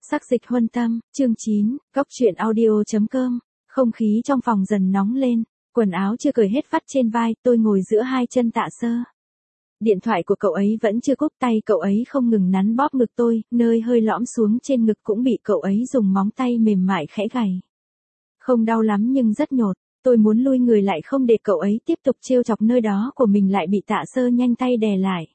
Sắc dịch huân tâm, chương 9, góc truyện audio.com. Không khí trong phòng dần nóng lên, quần áo chưa cởi hết vắt trên vai, tôi ngồi giữa hai chân Tạ Sơ. Điện thoại của cậu ấy vẫn chưa cúp, tay cậu ấy không ngừng nắn bóp ngực tôi, nơi hơi lõm xuống trên ngực cũng bị cậu ấy dùng móng tay mềm mại khẽ gảy. Không đau lắm nhưng rất nhột, tôi muốn lui người lại không để cậu ấy tiếp tục trêu chọc nơi đó của mình lại bị Tạ Sơ nhanh tay đè lại.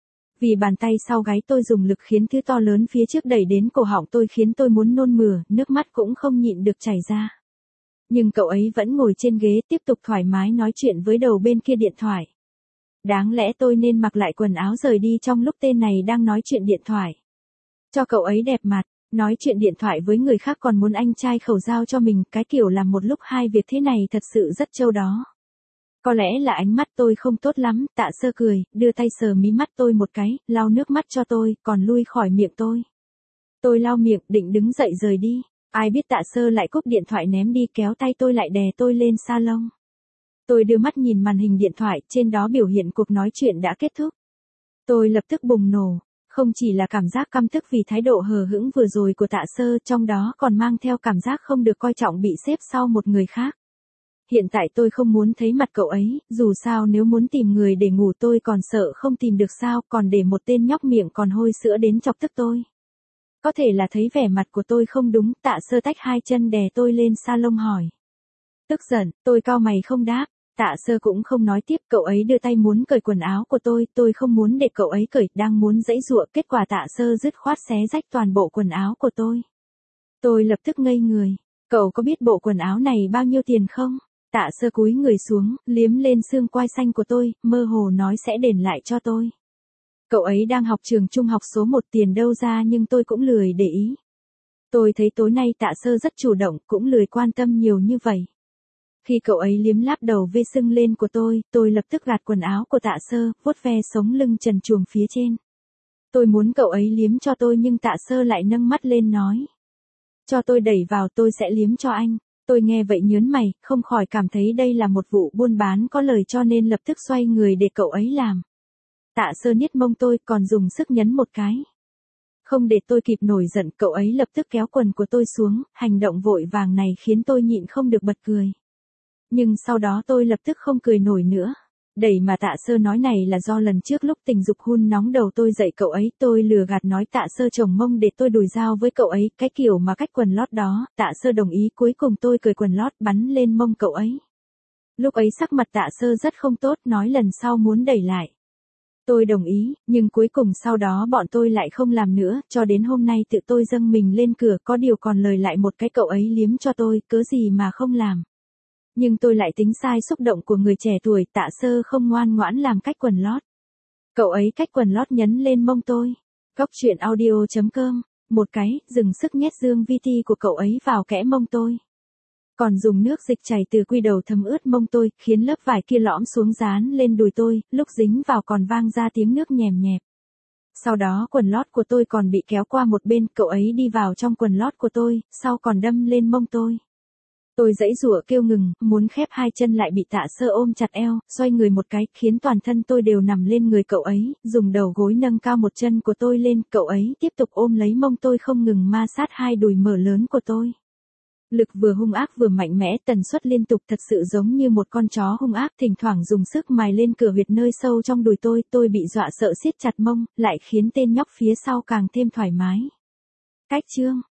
Vì bàn tay sau gáy tôi dùng lực khiến thứ to lớn phía trước đẩy đến cổ họng tôi khiến tôi muốn nôn mửa, nước mắt cũng không nhịn được chảy ra. Nhưng cậu ấy vẫn ngồi trên ghế tiếp tục thoải mái nói chuyện với đầu bên kia điện thoại. Đáng lẽ tôi nên mặc lại quần áo rời đi trong lúc tên này đang nói chuyện điện thoại. Cho cậu ấy đẹp mặt, nói chuyện điện thoại với người khác còn muốn anh trai khẩu giao cho mình, cái kiểu làm một lúc hai việc thế này thật sự rất trâu đó. Có lẽ là ánh mắt tôi không tốt lắm, Tạ Sơ cười, đưa tay sờ mí mắt tôi một cái, lau nước mắt cho tôi, còn lui khỏi miệng tôi. Tôi lau miệng, định đứng dậy rời đi. Ai biết Tạ Sơ lại cúp điện thoại ném đi, kéo tay tôi lại đè tôi lên salon. Tôi đưa mắt nhìn màn hình điện thoại, trên đó biểu hiện cuộc nói chuyện đã kết thúc. Tôi lập tức bùng nổ, không chỉ là cảm giác căm tức vì thái độ hờ hững vừa rồi của Tạ Sơ, trong đó còn mang theo cảm giác không được coi trọng bị xếp sau một người khác. Hiện tại tôi không muốn thấy mặt cậu ấy, dù sao nếu muốn tìm người để ngủ tôi còn sợ không tìm được sao, còn để một tên nhóc miệng còn hôi sữa đến chọc tức tôi. Có thể là thấy vẻ mặt của tôi không đúng, Tạ Sơ tách hai chân đè tôi lên salon hỏi. Tức giận, tôi cau mày không đáp, Tạ Sơ cũng không nói tiếp, cậu ấy đưa tay muốn cởi quần áo của tôi không muốn để cậu ấy cởi, đang muốn giãy giụa, kết quả Tạ Sơ dứt khoát xé rách toàn bộ quần áo của tôi. Tôi lập tức ngây người, cậu có biết bộ quần áo này bao nhiêu tiền không? Tạ Sơ cúi người xuống, liếm lên xương quai xanh của tôi, mơ hồ nói sẽ đền lại cho tôi. Cậu ấy đang học trường trung học số 1, tiền đâu ra nhưng tôi cũng lười để ý. Tôi thấy tối nay Tạ Sơ rất chủ động, cũng lười quan tâm nhiều như vậy. Khi cậu ấy liếm láp đầu vê sưng lên của tôi lập tức gạt quần áo của Tạ Sơ, vuốt ve sống lưng trần truồng phía trên. Tôi muốn cậu ấy liếm cho tôi nhưng Tạ Sơ lại nâng mắt lên nói. Cho tôi đẩy vào tôi sẽ liếm cho anh. Tôi nghe vậy nhớn mày, không khỏi cảm thấy đây là một vụ buôn bán có lời cho nên lập tức xoay người để cậu ấy làm. Tạ Sơ niết mông tôi còn dùng sức nhấn một cái. Không để tôi kịp nổi giận, cậu ấy lập tức kéo quần của tôi xuống, hành động vội vàng này khiến tôi nhịn không được bật cười. Nhưng sau đó tôi lập tức không cười nổi nữa. Đẩy mà Tạ Sơ nói này là do lần trước lúc tình dục hun nóng đầu tôi dạy cậu ấy, tôi lừa gạt nói Tạ Sơ chồng mông để tôi đùi dao với cậu ấy, cái kiểu mà cách quần lót đó, Tạ Sơ đồng ý, cuối cùng tôi cởi quần lót bắn lên mông cậu ấy. Lúc ấy sắc mặt Tạ Sơ rất không tốt, nói lần sau muốn đẩy lại. Tôi đồng ý, nhưng cuối cùng sau đó bọn tôi lại không làm nữa, cho đến hôm nay tự tôi dâng mình lên cửa, có điều còn lời lại một cái cậu ấy liếm cho tôi, cớ gì mà không làm. Nhưng tôi lại tính sai xúc động của người trẻ tuổi, Tạ Sơ không ngoan ngoãn làm cách quần lót. Cậu ấy cách quần lót nhấn lên mông tôi. Góc truyện audio.com, một cái, dừng sức nhét dương VT của cậu ấy vào kẽ mông tôi. Còn dùng nước dịch chảy từ quy đầu thấm ướt mông tôi, khiến lớp vải kia lõm xuống dán lên đùi tôi, lúc dính vào còn vang ra tiếng nước nhèm nhẹp. Sau đó quần lót của tôi còn bị kéo qua một bên, cậu ấy đi vào trong quần lót của tôi, sau còn đâm lên mông tôi. Tôi giãy giụa kêu ngừng, muốn khép hai chân lại bị Tạ Sơ ôm chặt eo, xoay người một cái, khiến toàn thân tôi đều nằm lên người cậu ấy, dùng đầu gối nâng cao một chân của tôi lên, cậu ấy tiếp tục ôm lấy mông tôi không ngừng ma sát hai đùi mở lớn của tôi. Lực vừa hung ác vừa mạnh mẽ, tần suất liên tục thật sự giống như một con chó hung ác, thỉnh thoảng dùng sức mài lên cửa huyệt nơi sâu trong đùi tôi bị dọa sợ siết chặt mông, lại khiến tên nhóc phía sau càng thêm thoải mái. Cách chương